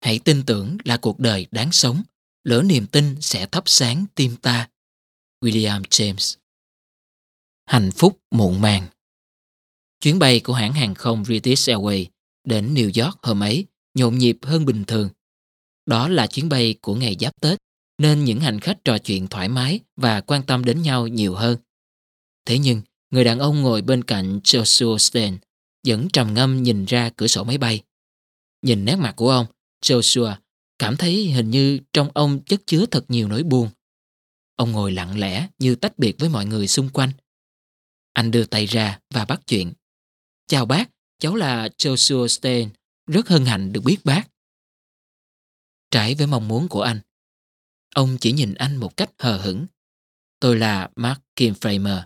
Hãy tin tưởng là cuộc đời đáng sống, lửa niềm tin sẽ thắp sáng tim ta. William James. Hạnh phúc muộn màng. Chuyến bay của hãng hàng không British Airways đến New York hôm ấy nhộn nhịp hơn bình thường. Đó là chuyến bay của ngày Giáp Tết, nên những hành khách trò chuyện thoải mái và quan tâm đến nhau nhiều hơn. Thế nhưng, người đàn ông ngồi bên cạnh Joshua Stein vẫn trầm ngâm nhìn ra cửa sổ máy bay. Nhìn nét mặt của ông, Joshua cảm thấy hình như trong ông chất chứa thật nhiều nỗi buồn. Ông ngồi lặng lẽ như tách biệt với mọi người xung quanh. Anh đưa tay ra và bắt chuyện. Chào bác, cháu là Joshua Stein, rất hân hạnh được biết bác. Trái với mong muốn của anh, ông chỉ nhìn anh một cách hờ hững. Tôi là Mark Kinframer.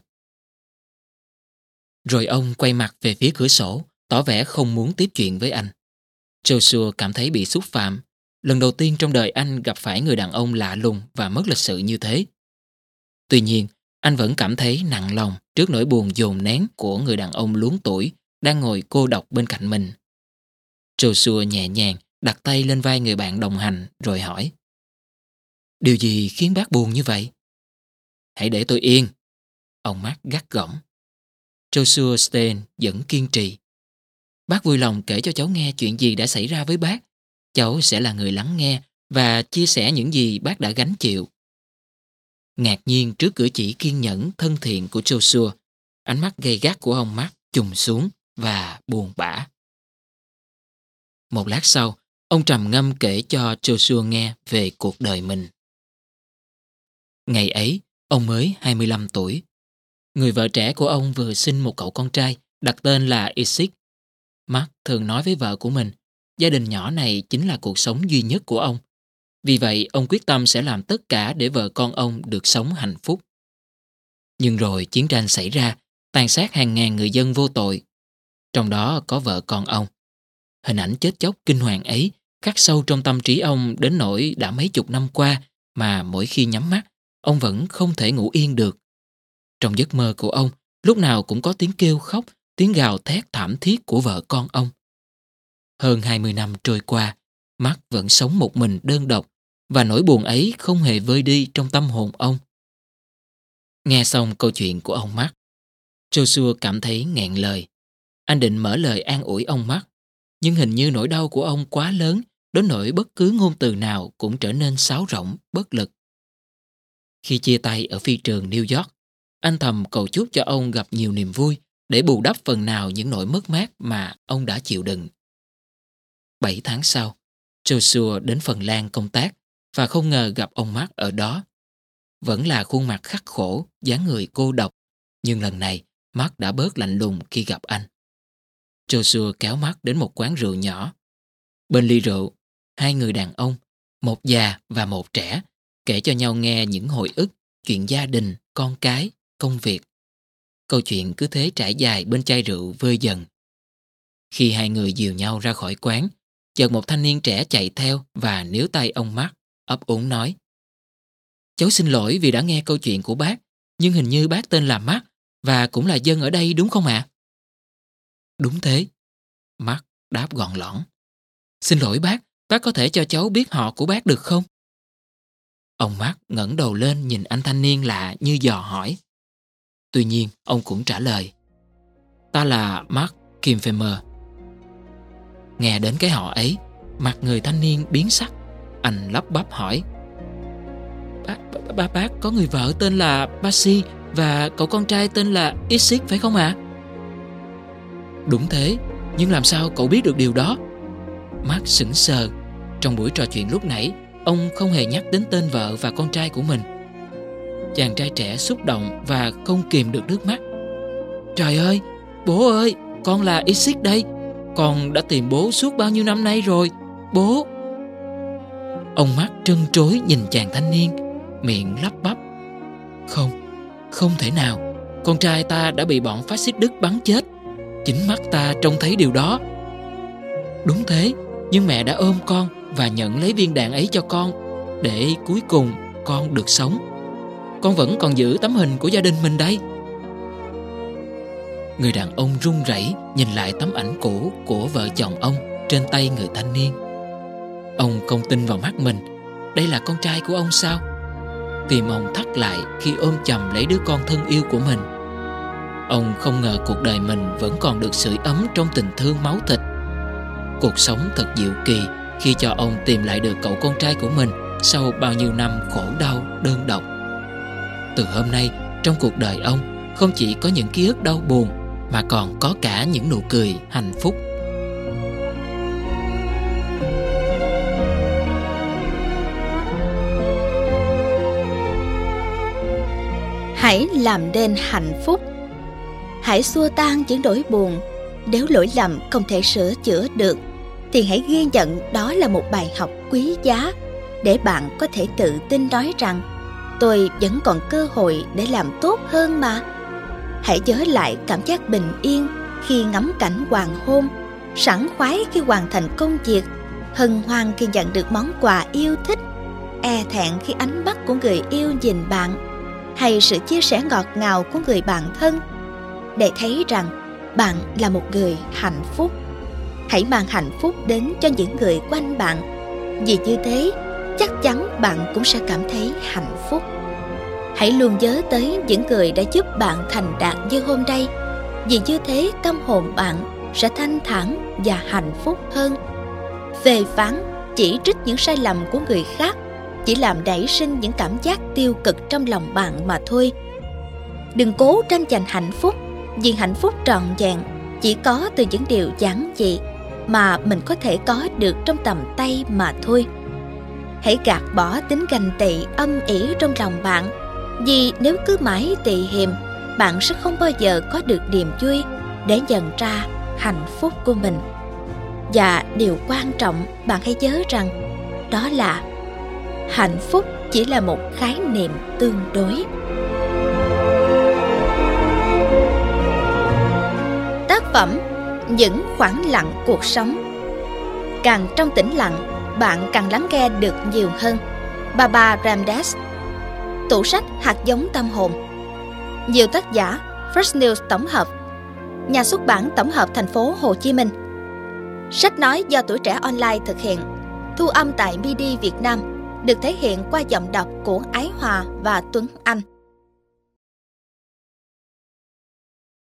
Rồi ông quay mặt về phía cửa sổ, tỏ vẻ không muốn tiếp chuyện với anh. Joshua cảm thấy bị xúc phạm. Lần đầu tiên trong đời anh gặp phải người đàn ông lạ lùng và mất lịch sự như thế. Tuy nhiên, anh vẫn cảm thấy nặng lòng trước nỗi buồn dồn nén của người đàn ông luống tuổi đang ngồi cô độc bên cạnh mình. Joshua nhẹ nhàng đặt tay lên vai người bạn đồng hành rồi hỏi: Điều gì khiến bác buồn như vậy? Hãy để tôi yên, ông Mark gắt gỏng. Joshua Stein vẫn kiên trì. Bác vui lòng kể cho cháu nghe chuyện gì đã xảy ra với bác. Cháu sẽ là người lắng nghe và chia sẻ những gì bác đã gánh chịu. Ngạc nhiên trước cử chỉ kiên nhẫn thân thiện của Joshua, ánh mắt gay gắt của ông Mark trùng xuống và buồn bã. Một lát sau, ông trầm ngâm kể cho Joshua nghe về cuộc đời mình. Ngày ấy, ông mới 25 tuổi. Người vợ trẻ của ông vừa sinh một cậu con trai, đặt tên là Isaac. Mark thường nói với vợ của mình, gia đình nhỏ này chính là cuộc sống duy nhất của ông. Vì vậy, ông quyết tâm sẽ làm tất cả để vợ con ông được sống hạnh phúc. Nhưng rồi chiến tranh xảy ra, tàn sát hàng ngàn người dân vô tội. Trong đó có vợ con ông. Hình ảnh chết chóc kinh hoàng ấy khắc sâu trong tâm trí ông đến nỗi đã mấy chục năm qua mà mỗi khi nhắm mắt, ông vẫn không thể ngủ yên được. Trong giấc mơ của ông, lúc nào cũng có tiếng kêu khóc, tiếng gào thét thảm thiết của vợ con ông. Hơn 20 năm trôi qua, Mark vẫn sống một mình đơn độc và nỗi buồn ấy không hề vơi đi trong tâm hồn ông. Nghe xong câu chuyện của ông Mark, Joshua cảm thấy nghẹn lời. Anh định mở lời an ủi ông Mark, nhưng hình như nỗi đau của ông quá lớn đến nỗi bất cứ ngôn từ nào cũng trở nên sáo rỗng, bất lực. Khi chia tay ở phi trường New York, anh thầm cầu chúc cho ông gặp nhiều niềm vui để bù đắp phần nào những nỗi mất mát mà ông đã chịu đựng. 7 tháng sau, Joshua đến Phần Lan công tác và không ngờ gặp ông Mark ở đó. Vẫn là khuôn mặt khắc khổ, dáng người cô độc, nhưng lần này Mark đã bớt lạnh lùng khi gặp anh. Joshua kéo Mark đến một quán rượu nhỏ. Bên ly rượu, hai người đàn ông, một già và một trẻ, kể cho nhau nghe những hồi ức, chuyện gia đình, con cái, công việc. Câu chuyện cứ thế trải dài bên chai rượu vơi dần. Khi hai người dìu nhau ra khỏi quán, chợt một thanh niên trẻ chạy theo và níu tay ông Mark, ấp úng nói: Cháu xin lỗi vì đã nghe câu chuyện của bác, nhưng hình như bác tên là Mark và cũng là dân ở đây đúng không ạ? Đúng thế, Mark đáp gọn lỏn. Xin lỗi bác có thể cho cháu biết họ của bác được không? Ông Mark ngẩng đầu lên nhìn anh thanh niên lạ như dò hỏi. Tuy nhiên, ông cũng trả lời: Ta là Mark Kinframer. Nghe đến cái họ ấy, mặt người thanh niên biến sắc. Anh lắp bắp hỏi: Bác có người vợ tên là Basi và cậu con trai tên là Isaac phải không ạ? Đúng thế, nhưng làm sao cậu biết được điều đó? Mark sững sờ. Trong buổi trò chuyện lúc nãy, ông không hề nhắc đến tên vợ và con trai của mình. Chàng trai trẻ xúc động và không kìm được nước mắt. Trời ơi, bố ơi, con là Isaac đây. Con đã tìm bố suốt bao nhiêu năm nay rồi, bố. Ông Mark trân trối nhìn chàng thanh niên, miệng lắp bắp: Không thể nào. Con trai ta đã bị bọn phát xít Đức bắn chết. Chính mắt ta trông thấy điều đó. Đúng thế, nhưng mẹ đã ôm con và nhận lấy viên đạn ấy cho con, để cuối cùng con được sống. Con vẫn còn giữ tấm hình của gia đình mình đây. Người đàn ông run rẩy nhìn lại tấm ảnh cũ của vợ chồng ông trên tay người thanh niên. Ông không tin vào mắt mình. Đây là con trai của ông sao? Tim ông thắt lại khi ôm chầm lấy đứa con thân yêu của mình. Ông không ngờ cuộc đời mình vẫn còn được sưởi ấm trong tình thương máu thịt. Cuộc sống thật diệu kỳ khi cho ông tìm lại được cậu con trai của mình sau bao nhiêu năm khổ đau đơn độc. Từ hôm nay, trong cuộc đời ông không chỉ có những ký ức đau buồn mà còn có cả những nụ cười hạnh phúc. Hãy làm nên hạnh phúc. Hãy xua tan những nỗi buồn. Nếu lỗi lầm không thể sửa chữa được thì hãy ghi nhận đó là một bài học quý giá để bạn có thể tự tin nói rằng tôi vẫn còn cơ hội để làm tốt hơn mà. Hãy nhớ lại cảm giác bình yên khi ngắm cảnh hoàng hôn, sảng khoái khi hoàn thành công việc, hân hoan khi nhận được món quà yêu thích, e thẹn khi ánh mắt của người yêu nhìn bạn, hay sự chia sẻ ngọt ngào của người bạn thân, để thấy rằng bạn là một người hạnh phúc. Hãy mang hạnh phúc đến cho những người quanh bạn, vì như thế chắc chắn bạn cũng sẽ cảm thấy hạnh phúc. Hãy luôn nhớ tới những người đã giúp bạn thành đạt như hôm nay, vì như thế tâm hồn bạn sẽ thanh thản và hạnh phúc hơn. Phê phán, chỉ trích những sai lầm của người khác chỉ làm nảy sinh những cảm giác tiêu cực trong lòng bạn mà thôi. Đừng cố tranh giành hạnh phúc, vì hạnh phúc trọn vẹn chỉ có từ những điều giản dị mà mình có thể có được trong tầm tay mà thôi. Hãy gạt bỏ tính ganh tị âm ỉ trong lòng bạn, vì nếu cứ mãi tị hiềm, bạn sẽ không bao giờ có được niềm vui để nhận ra hạnh phúc của mình. Và điều quan trọng bạn hãy nhớ rằng đó là hạnh phúc chỉ là một khái niệm tương đối. Tác phẩm Những khoảng lặng cuộc sống. Càng trong tĩnh lặng, bạn càng lắng nghe được nhiều hơn. Baba Ram Dass. Tủ sách Hạt giống tâm hồn. Nhiều tác giả. First News tổng hợp. Nhà xuất bản tổng hợp thành phố Hồ Chí Minh. Sách nói do Tuổi Trẻ Online thực hiện. Thu âm tại MIDI Việt Nam. Được thể hiện qua giọng đọc của Ái Hòa và Tuấn Anh.